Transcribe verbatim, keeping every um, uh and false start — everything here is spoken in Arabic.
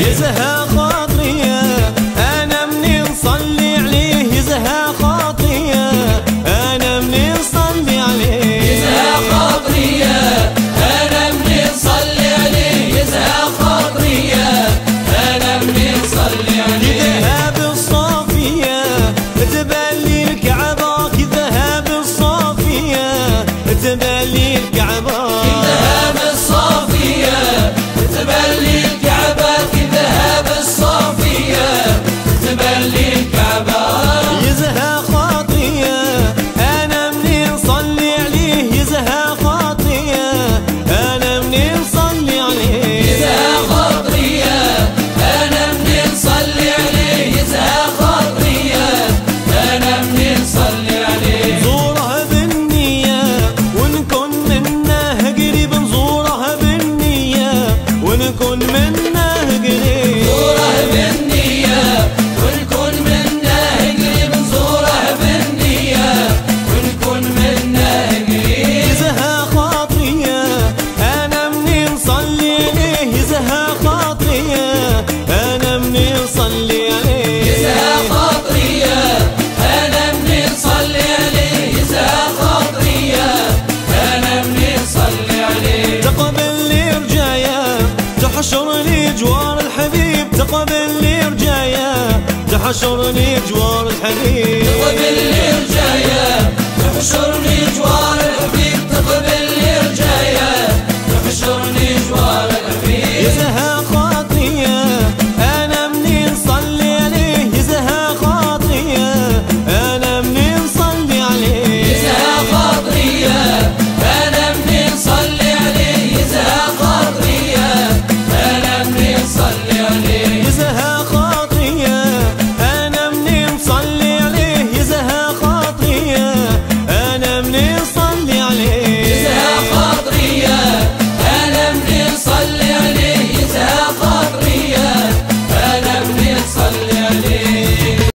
يزهى خاطري انا منين نصلي عليه، يزهى خاطري انا منين نصلي عليه، يزهى خاطري انا منين نصلي عليه، يزهى خاطري انا منين نصلي عليه. ذهب الصافية تبلي الكعبة، ذهب الصافية تبلي الكعبة، ذهب الصافية تبلي الكعبة، ذهب الصافية تبلي الكعبة. يزهى خاطري انا منين نصلي عليه، يزهى خاطري انا منين نصلي عليه، يزهى خاطري انا منين نصلي عليه، يزهى خاطري انا منين نصلي عليه. نزوره بالنية ونكون منه قريب، نزوره بالنية ونكون منه قريب، نزوره بالنية ونكون منه قريب، نزوره بالنية ونكون منه قريب. يزهى خاطري انا منين نصلي عليه، يزهى خاطري انا منين نصلي عليه، يزهى خاطري انا منين نصلي عليه، يزهى خاطري انا منين نصلي عليه. تقبل لي رجايا تحشرني جوار الحبيب، تقبل لي رجايا تحشرني جوار الحبيب، تقبل لي رجايا تحشرني جوار الحبيب، تقبل